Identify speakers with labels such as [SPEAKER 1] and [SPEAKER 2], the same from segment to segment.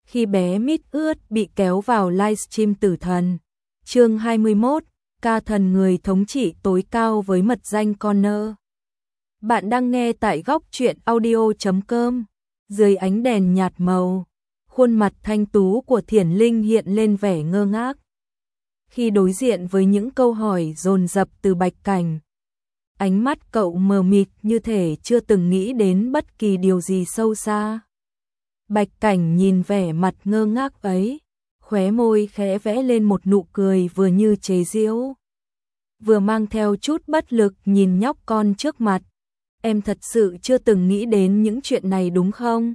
[SPEAKER 1] Khi bé mít ướt bị kéo vào livestream tử thần. Chương 21, ca thần người thống trị tối cao với mật danh Connor. Bạn đang nghe tại góc truyện audio.com. Dưới ánh đèn nhạt màu, khuôn mặt thanh tú của Thiển Linh hiện lên vẻ ngơ ngác. Khi đối diện với những câu hỏi dồn dập từ Bạch Cảnh, ánh mắt cậu mờ mịt như thể chưa từng nghĩ đến bất kỳ điều gì sâu xa. Bạch Cảnh nhìn vẻ mặt ngơ ngác ấy, khóe môi khẽ vẽ lên một nụ cười vừa như chế giễu, vừa mang theo chút bất lực nhìn nhóc con trước mặt. Em thật sự chưa từng nghĩ đến những chuyện này đúng không?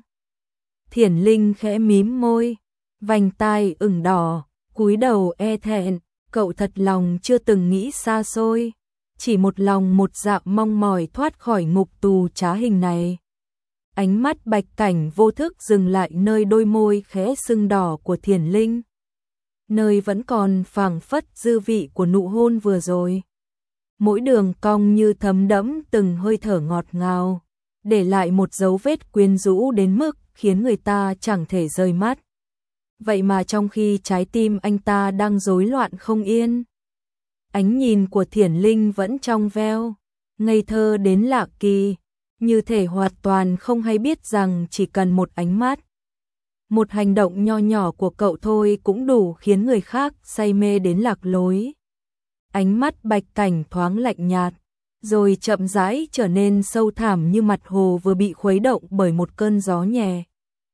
[SPEAKER 1] Thiển Linh khẽ mím môi, vành tai ửng đỏ, cúi đầu e thẹn, cậu thật lòng chưa từng nghĩ xa xôi, chỉ một lòng một dạ mong mỏi thoát khỏi ngục tù trá hình này. Ánh mắt Bạch Cảnh vô thức dừng lại nơi đôi môi khẽ sưng đỏ của Thiển Linh, nơi vẫn còn phảng phất dư vị của nụ hôn vừa rồi. Mỗi đường cong như thấm đẫm từng hơi thở ngọt ngào, để lại một dấu vết quyến rũ đến mức khiến người ta chẳng thể rời mắt. Vậy mà trong khi trái tim anh ta đang rối loạn không yên, ánh nhìn của Thiển Linh vẫn trong veo, ngây thơ đến lạ kỳ, như thể hoàn toàn không hay biết rằng chỉ cần một ánh mắt, một hành động nho nhỏ của cậu thôi cũng đủ khiến người khác say mê đến lạc lối. Ánh mắt Bạch Cảnh thoáng lạnh nhạt, rồi chậm rãi trở nên sâu thẳm như mặt hồ vừa bị khuấy động bởi một cơn gió nhẹ.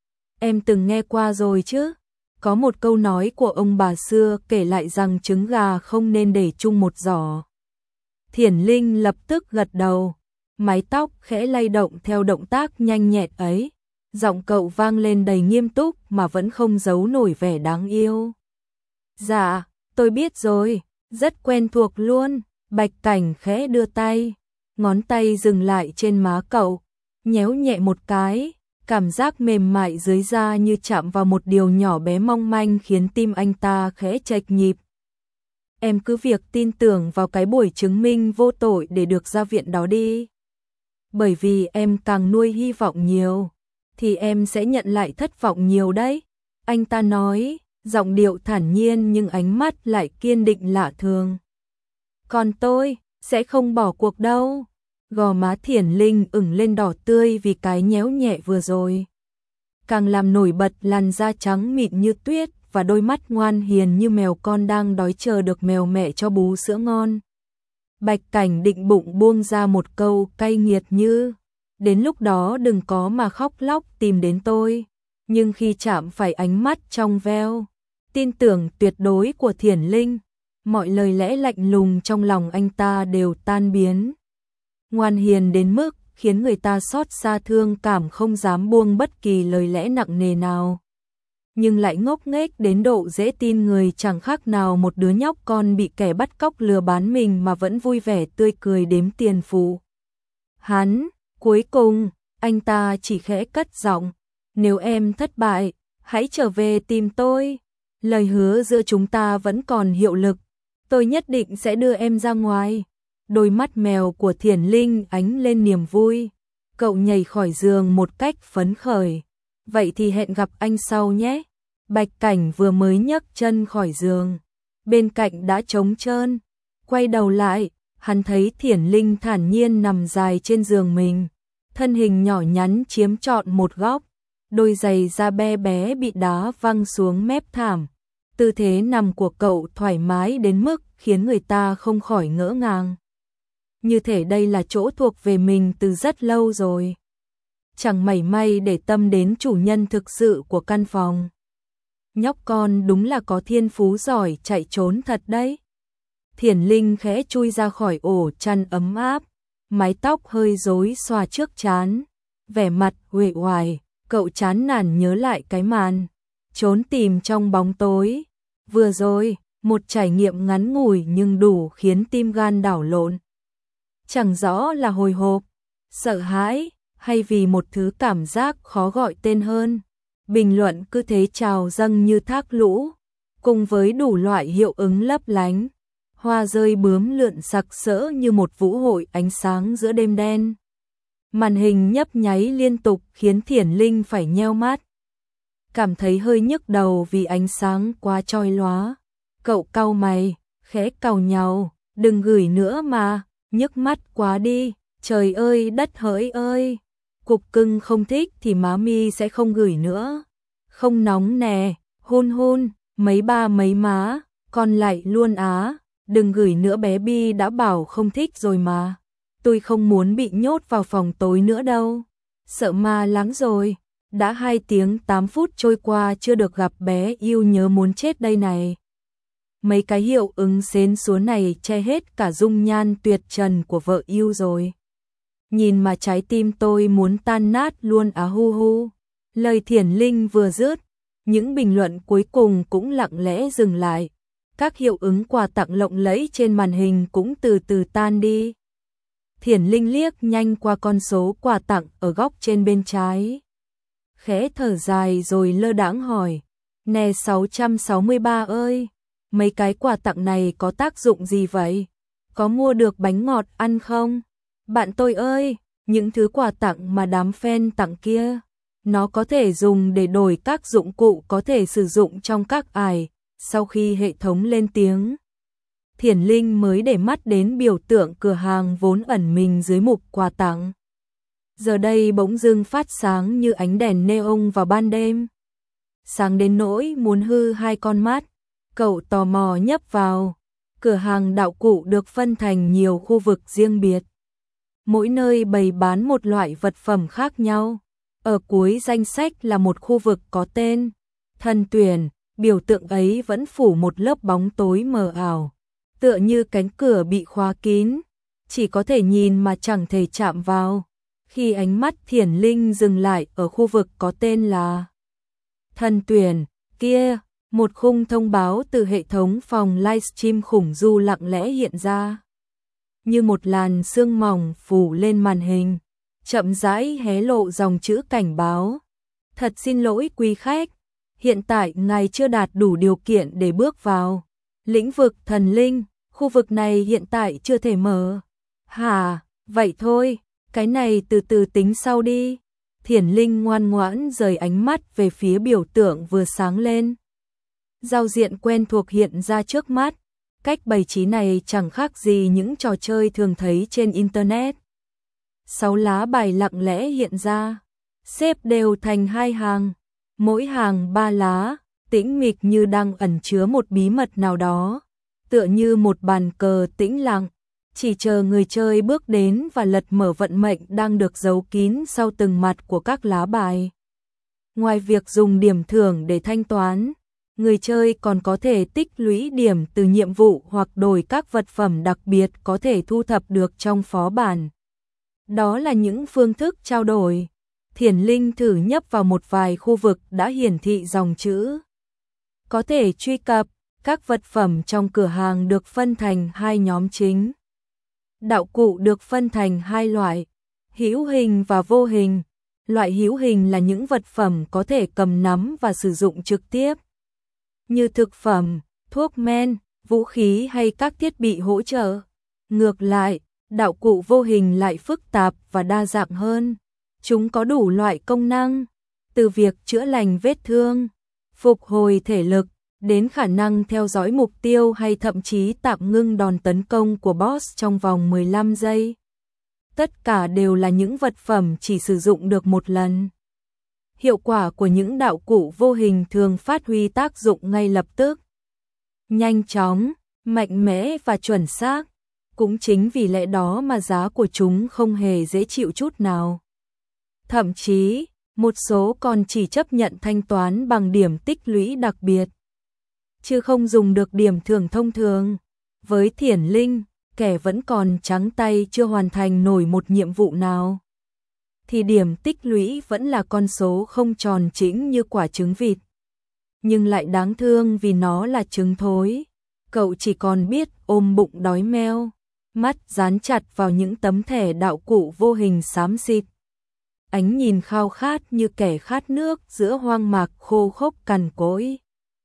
[SPEAKER 1] Em từng nghe qua rồi chứ? Có một câu nói của ông bà xưa kể lại rằng trứng gà không nên để chung một giỏ. Thiển Linh lập tức gật đầu, mái tóc khẽ lay động theo động tác nhanh nhẹn ấy. Giọng cậu vang lên đầy nghiêm túc mà vẫn không giấu nổi vẻ đáng yêu. Dạ, tôi biết rồi, rất quen thuộc luôn. Bạch Cảnh khẽ đưa tay, ngón tay dừng lại trên má cậu, nhéo nhẹ một cái, cảm giác mềm mại dưới da như chạm vào một điều nhỏ bé mong manh khiến tim anh ta khẽ chệch nhịp. Em cứ việc tin tưởng vào cái buổi chứng minh vô tội để được ra viện đó đi. Bởi vì em càng nuôi hy vọng nhiều, thì em sẽ nhận lại thất vọng nhiều đấy. Anh ta nói, giọng điệu thản nhiên nhưng ánh mắt lại kiên định lạ thường. Còn tôi, sẽ không bỏ cuộc đâu. Gò má Thiển Linh ửng lên đỏ tươi vì cái nhéo nhẹ vừa rồi, càng làm nổi bật làn da trắng mịn như tuyết và đôi mắt ngoan hiền như mèo con đang đói chờ được mèo mẹ cho bú sữa ngon. Bạch Cảnh định bụng buông ra một câu cay nghiệt như, đến lúc đó đừng có mà khóc lóc tìm đến tôi. Nhưng khi chạm phải ánh mắt trong veo, tin tưởng tuyệt đối của Thiển Linh, mọi lời lẽ lạnh lùng trong lòng anh ta đều tan biến. Ngoan hiền đến mức khiến người ta xót xa thương cảm không dám buông bất kỳ lời lẽ nặng nề nào. Nhưng lại ngốc nghếch đến độ dễ tin người, chẳng khác nào một đứa nhóc con bị kẻ bắt cóc lừa bán mình mà vẫn vui vẻ tươi cười đếm tiền phụ. Cuối cùng, anh ta chỉ khẽ cất giọng, nếu em thất bại, hãy trở về tìm tôi. Lời hứa giữa chúng ta vẫn còn hiệu lực, tôi nhất định sẽ đưa em ra ngoài. Đôi mắt mèo của Thiển Linh ánh lên niềm vui, cậu nhảy khỏi giường một cách phấn khởi. Vậy thì hẹn gặp anh sau nhé. Bạch Cảnh vừa mới nhấc chân khỏi giường, bên cạnh đã trống trơn. Quay đầu lại, hắn thấy Thiển Linh thản nhiên nằm dài trên giường mình, thân hình nhỏ nhắn chiếm trọn một góc, đôi giày da be bé bị đá văng xuống mép thảm. Tư thế nằm của cậu thoải mái đến mức khiến người ta không khỏi ngỡ ngàng. Như thể đây là chỗ thuộc về mình từ rất lâu rồi. Chẳng mảy may để tâm đến chủ nhân thực sự của căn phòng. Nhóc con đúng là có thiên phú giỏi chạy trốn thật đấy. Thiển Linh khẽ chui ra khỏi ổ chăn ấm áp, mái tóc hơi rối xòa trước trán, vẻ mặt uể oải, cậu chán nản nhớ lại cái màn trốn tìm trong bóng tối vừa rồi, một trải nghiệm ngắn ngủi nhưng đủ khiến tim gan đảo lộn. Chẳng rõ là hồi hộp, sợ hãi, hay vì một thứ cảm giác khó gọi tên hơn. Bình luận cứ thế trào dâng như thác lũ, cùng với đủ loại hiệu ứng lấp lánh. Hoa rơi bướm lượn sặc sỡ như một vũ hội ánh sáng giữa đêm đen. Màn hình nhấp nháy liên tục khiến Thiển Linh phải nheo mắt. cảm thấy hơi nhức đầu vì ánh sáng quá chói lóa. Cậu cau mày, khẽ càu nhàu, đừng gửi nữa mà, nhức mắt quá đi, trời ơi đất hỡi ơi. Cục cưng không thích thì má mi sẽ không gửi nữa. Không nóng nè, hôn hôn, mấy ba mấy má, con lại luôn á, đừng gửi nữa bé Bi đã bảo không thích rồi mà. Tôi không muốn bị nhốt vào phòng tối nữa đâu. Sợ ma lắm rồi. Đã 2 tiếng 8 phút trôi qua chưa được gặp bé yêu nhớ muốn chết đây này. Mấy cái hiệu ứng xến xúa này che hết cả dung nhan tuyệt trần của vợ yêu rồi. Nhìn mà trái tim tôi muốn tan nát luôn á hu hu. Lời Thiển Linh vừa dứt, những bình luận cuối cùng cũng lặng lẽ dừng lại. Các hiệu ứng quà tặng lộng lẫy trên màn hình cũng từ từ tan đi. Thiển Linh liếc nhanh qua con số quà tặng ở góc trên bên trái. Khẽ thở dài rồi lơ đãng hỏi, nè 663 ơi, mấy cái quà tặng này có tác dụng gì vậy? Có mua được bánh ngọt ăn không? Bạn tôi ơi, những thứ quà tặng mà đám fan tặng kia, nó có thể dùng để đổi các dụng cụ có thể sử dụng trong các ải. Sau khi hệ thống lên tiếng, Thiển Linh mới để mắt đến biểu tượng cửa hàng vốn ẩn mình dưới mục quà tặng. Giờ đây bỗng dưng phát sáng như ánh đèn neon vào ban đêm. Sáng đến nỗi muốn hư 2 con mắt, cậu tò mò nhấp vào. Cửa hàng đạo cụ được phân thành nhiều khu vực riêng biệt. Mỗi nơi bày bán một loại vật phẩm khác nhau. Ở cuối danh sách là một khu vực có tên Thần Tuyển, biểu tượng ấy vẫn phủ một lớp bóng tối mờ ảo, tựa như cánh cửa bị khóa kín, chỉ có thể nhìn mà chẳng thể chạm vào. Khi ánh mắt Thiển Linh dừng lại ở khu vực có tên là Thần Tuyển, kia, một khung thông báo từ hệ thống phòng livestream khủng du lặng lẽ hiện ra. Như một làn sương mỏng phủ lên màn hình, chậm rãi hé lộ dòng chữ cảnh báo. Thật xin lỗi quý khách, hiện tại ngài chưa đạt đủ điều kiện để bước vào lĩnh vực thần linh, khu vực này hiện tại chưa thể mở. Hả, vậy thôi, cái này từ từ tính sau đi. Thiển Linh ngoan ngoãn rời ánh mắt về phía biểu tượng vừa sáng lên. Giao diện quen thuộc hiện ra trước mắt, cách bày trí này chẳng khác gì những trò chơi thường thấy trên Internet. 6 lá bài lặng lẽ hiện ra, xếp đều thành 2 hàng, mỗi hàng 3 lá, tĩnh mịch như đang ẩn chứa một bí mật nào đó, tựa như một bàn cờ tĩnh lặng, chỉ chờ người chơi bước đến và lật mở vận mệnh đang được giấu kín sau từng mặt của các lá bài. Ngoài việc dùng điểm thưởng để thanh toán, người chơi còn có thể tích lũy điểm từ nhiệm vụ hoặc đổi các vật phẩm đặc biệt có thể thu thập được trong phó bản. Đó là những phương thức trao đổi. Thiển Linh thử nhấp vào một vài khu vực đã hiển thị dòng chữ. Có thể truy cập, các vật phẩm trong cửa hàng được phân thành 2 nhóm chính. Đạo cụ được phân thành 2 loại, hữu hình và vô hình. Loại hữu hình là những vật phẩm có thể cầm nắm và sử dụng trực tiếp, như thực phẩm, thuốc men, vũ khí hay các thiết bị hỗ trợ. Ngược lại, đạo cụ vô hình lại phức tạp và đa dạng hơn. Chúng có đủ loại công năng, từ việc chữa lành vết thương, phục hồi thể lực, đến khả năng theo dõi mục tiêu hay thậm chí tạm ngưng đòn tấn công của boss trong vòng 15 giây. Tất cả đều là những vật phẩm chỉ sử dụng được một lần. Hiệu quả của những đạo cụ vô hình thường phát huy tác dụng ngay lập tức, nhanh chóng, mạnh mẽ và chuẩn xác. Cũng chính vì lẽ đó mà giá của chúng không hề dễ chịu chút nào. Thậm chí, một số còn chỉ chấp nhận thanh toán bằng điểm tích lũy đặc biệt, chứ không dùng được điểm thưởng thông thường. Với Thiển Linh, kẻ vẫn còn trắng tay chưa hoàn thành nổi một nhiệm vụ nào, thì điểm tích lũy vẫn là con số không tròn chỉnh như quả trứng vịt. Nhưng lại đáng thương vì nó là trứng thối. Cậu chỉ còn biết ôm bụng đói meo, mắt dán chặt vào những tấm thẻ đạo cụ vô hình xám xịt. Ánh nhìn khao khát như kẻ khát nước giữa hoang mạc khô khốc cằn cỗi.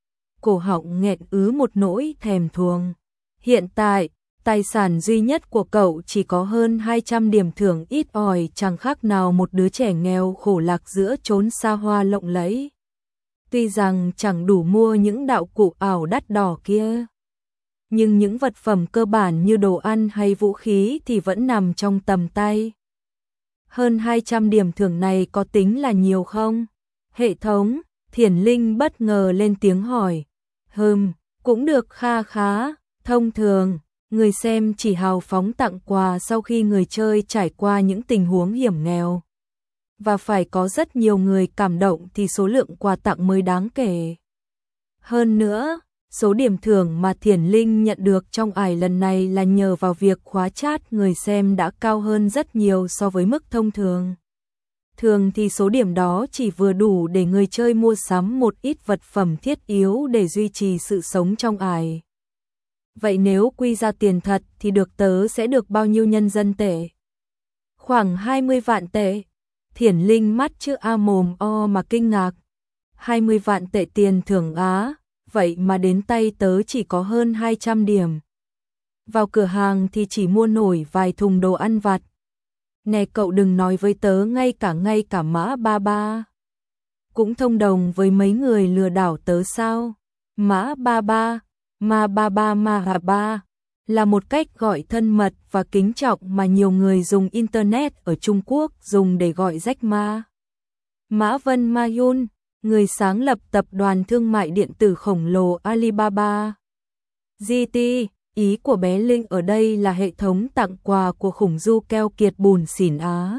[SPEAKER 1] Cổ họng nghẹn ứ một nỗi thèm thuồng. Hiện tại, tài sản duy nhất của cậu chỉ có hơn 200 điểm thưởng ít ỏi, chẳng khác nào một đứa trẻ nghèo khổ lạc giữa chốn xa hoa lộng lẫy. Tuy rằng chẳng đủ mua những đạo cụ ảo đắt đỏ kia, nhưng những vật phẩm cơ bản như đồ ăn hay vũ khí thì vẫn nằm trong tầm tay. Hơn 200 điểm thưởng này có tính là nhiều không? Hệ thống, Thiển Linh bất ngờ lên tiếng hỏi. Cũng được kha khá, thông thường, người xem chỉ hào phóng tặng quà sau khi người chơi trải qua những tình huống hiểm nghèo. Và phải có rất nhiều người cảm động thì số lượng quà tặng mới đáng kể. Hơn nữa, số điểm thưởng mà Thiển Linh nhận được trong ải lần này là nhờ vào việc khóa chat người xem đã cao hơn rất nhiều so với mức thông thường. Thường thì số điểm đó chỉ vừa đủ để người chơi mua sắm một ít vật phẩm thiết yếu để duy trì sự sống trong ải. Vậy nếu quy ra tiền thật thì được tớ sẽ được bao nhiêu nhân dân tệ? Khoảng 20 vạn tệ. Thiển Linh mắt chữ A mồm o mà kinh ngạc. 20 vạn tệ tiền thưởng á, vậy mà đến tay tớ chỉ có hơn 200 điểm. Vào cửa hàng thì chỉ mua nổi vài thùng đồ ăn vặt. Nè cậu đừng nói với tớ ngay cả Mã Ba Ba cũng thông đồng với mấy người lừa đảo tớ sao? Mã Ba Ba, Ma Ba Ba Ma Hà Ba là một cách gọi thân mật và kính trọng mà nhiều người dùng Internet ở Trung Quốc dùng để gọi Jack Ma. Mã Vân Ma Yun, người sáng lập tập đoàn thương mại điện tử khổng lồ Alibaba. GT, ý của bé Linh ở đây là hệ thống tặng quà của khủng du keo kiệt bùn xỉn Á.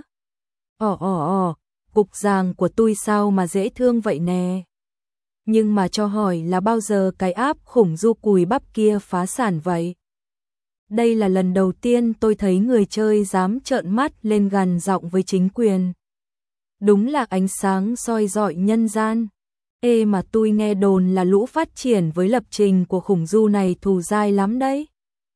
[SPEAKER 1] Cục giàng của tôi sao mà dễ thương vậy nè. Nhưng mà cho hỏi là bao giờ cái app khủng du cùi bắp kia phá sản vậy? Đây là lần đầu tiên tôi thấy người chơi dám trợn mắt lên gằn giọng với chính quyền. Đúng là ánh sáng soi rọi nhân gian. Ê mà tôi nghe đồn là lũ phát triển với lập trình của khủng du này thù dai lắm đấy.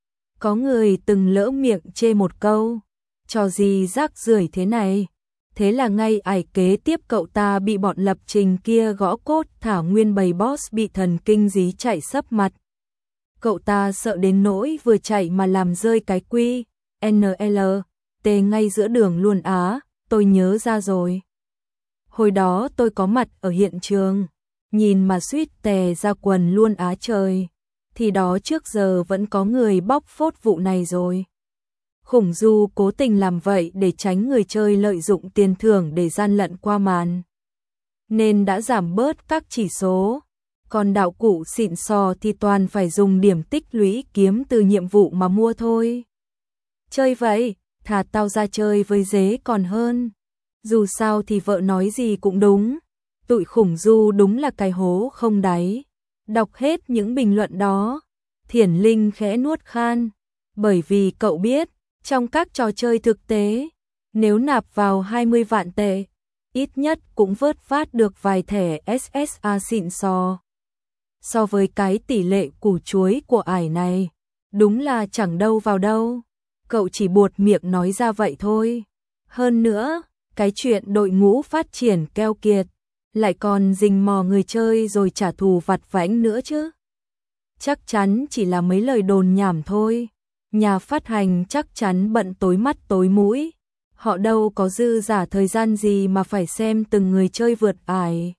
[SPEAKER 1] Có người từng lỡ miệng chê một câu, trò gì rác rưởi thế này. Thế là ngay ải kế tiếp cậu ta bị bọn lập trình kia gõ cốt thả nguyên bầy boss bị thần kinh dí chạy sấp mặt. Cậu ta sợ đến nỗi vừa chạy mà làm rơi cái quy, NL, T ngay giữa đường luôn á, tôi nhớ ra rồi. Hồi đó tôi có mặt ở hiện trường, nhìn mà suýt tè ra quần luôn á trời. Thì đó trước giờ vẫn có người bóc phốt vụ này rồi. Khủng du cố tình làm vậy để tránh người chơi lợi dụng tiền thưởng để gian lận qua màn. Nên đã giảm bớt các chỉ số. Còn đạo cụ xịn sò thì toàn phải dùng điểm tích lũy kiếm từ nhiệm vụ mà mua thôi. Chơi vậy, thà tao ra chơi với dế còn hơn. Dù sao thì vợ nói gì cũng đúng. Tụi khủng du đúng là cái hố không đáy. Đọc hết những bình luận đó, Thiển Linh khẽ nuốt khan. Bởi vì cậu biết, trong các trò chơi thực tế, nếu nạp vào 20 vạn tệ, ít nhất cũng vớt vát được vài thẻ SSA xịn sò. So với cái tỷ lệ củ chuối của ải này, đúng là chẳng đâu vào đâu. Cậu chỉ buột miệng nói ra vậy thôi. Hơn nữa, cái chuyện đội ngũ phát triển keo kiệt, lại còn rình mò người chơi rồi trả thù vặt vãnh nữa chứ. Chắc chắn chỉ là mấy lời đồn nhảm thôi. Nhà phát hành chắc chắn bận tối mắt tối mũi. Họ đâu có dư giả thời gian gì mà phải xem từng người chơi vượt ải.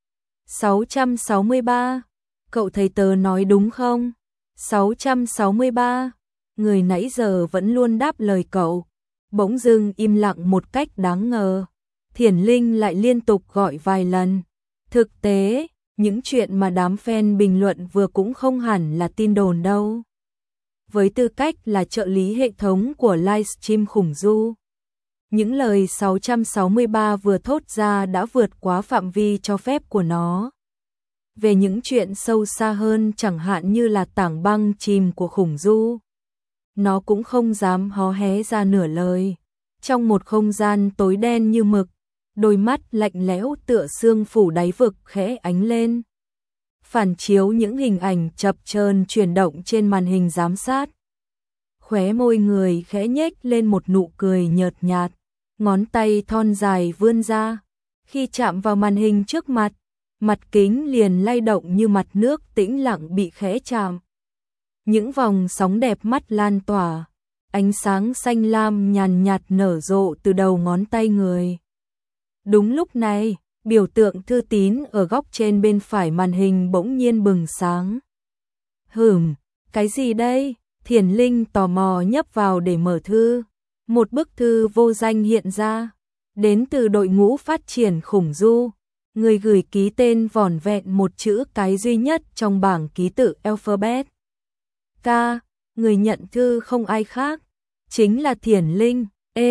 [SPEAKER 1] 663. Cậu thấy tớ nói đúng không? 663. Người nãy giờ vẫn luôn đáp lời cậu. Bỗng dưng im lặng một cách đáng ngờ. Thiển Linh lại liên tục gọi vài lần. Thực tế, những chuyện mà đám fan bình luận vừa cũng không hẳn là tin đồn đâu. Với tư cách là trợ lý hệ thống của livestream khủng du, những lời 663 vừa thốt ra đã vượt quá phạm vi cho phép của nó. Về những chuyện sâu xa hơn chẳng hạn như là tảng băng chìm của khủng du, nó cũng không dám hó hé ra nửa lời. Trong một không gian tối đen như mực, đôi mắt lạnh lẽo tựa xương phủ đáy vực khẽ ánh lên, phản chiếu những hình ảnh chập chờn chuyển động trên màn hình giám sát. Khóe môi người khẽ nhếch lên một nụ cười nhợt nhạt, ngón tay thon dài vươn ra, khi chạm vào màn hình trước mặt, mặt kính liền lay động như mặt nước tĩnh lặng bị khẽ chạm. Những vòng sóng đẹp mắt lan tỏa, ánh sáng xanh lam nhàn nhạt nở rộ từ đầu ngón tay người. Đúng lúc này, Biểu tượng thư tín ở góc trên bên phải màn hình bỗng nhiên bừng sáng. Cái gì đây? Thiền Linh tò mò nhấp vào để mở thư. Một bức thư vô danh hiện ra, đến từ đội ngũ phát triển khủng du. Người gửi ký tên vỏn vẹn một chữ cái duy nhất trong bảng ký tự alphabet. K, người nhận thư không ai khác, chính là Thiền Linh.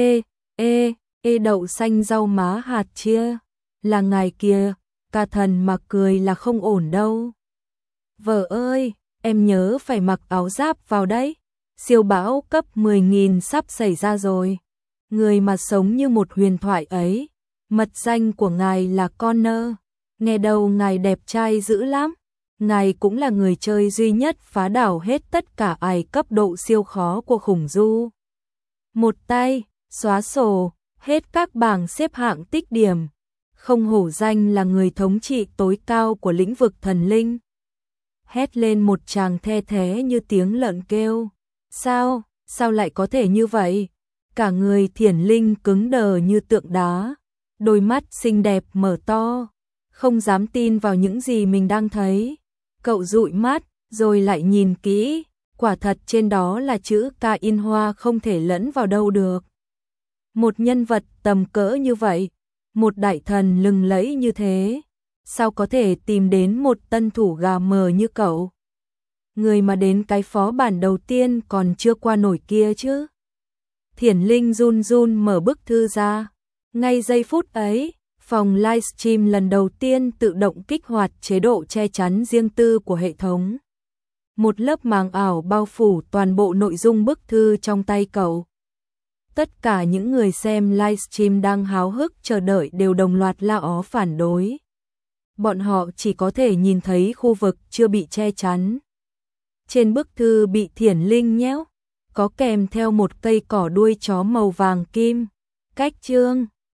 [SPEAKER 1] Đậu xanh rau má hạt chia, là ngài kìa. Ca Thần mà cười là không ổn đâu. Vợ ơi, em nhớ phải mặc áo giáp vào đấy. Siêu bão cấp 10.000 sắp xảy ra rồi. Người mà sống như một huyền thoại ấy, mật danh của ngài là Connor. Nghe đầu ngài đẹp trai dữ lắm. Ngài cũng là người chơi duy nhất phá đảo hết tất cả ải cấp độ siêu khó của khủng du. Một tay, xóa sổ, hết các bảng xếp hạng tích điểm. Không hổ danh là người thống trị tối cao của lĩnh vực thần linh. Hét lên một tràng the thé như tiếng lợn kêu. Sao lại có thể như vậy? Cả người Thiền Linh cứng đờ như tượng đá. Đôi mắt xinh đẹp mở to, không dám tin vào những gì mình đang thấy. Cậu dụi mắt, rồi lại nhìn kỹ, quả thật trên đó là chữ K in hoa không thể lẫn vào đâu được. Một nhân vật tầm cỡ như vậy, một đại thần lừng lẫy như thế, sao có thể tìm đến một tân thủ gà mờ như cậu? Người mà đến cái phó bản đầu tiên còn chưa qua nổi kia chứ. Thiền Linh run run mở bức thư ra. Ngay giây phút ấy, phòng livestream lần đầu tiên tự động kích hoạt chế độ che chắn riêng tư của hệ thống. Một lớp màng ảo bao phủ toàn bộ nội dung bức thư trong tay cậu. Tất cả những người xem livestream đang háo hức chờ đợi đều đồng loạt la ó phản đối. Bọn họ chỉ có thể nhìn thấy khu vực chưa bị che chắn. Trên bức thư bị Thiền Linh nhéo, có kèm theo một cây cỏ đuôi chó màu vàng kim. Cách chương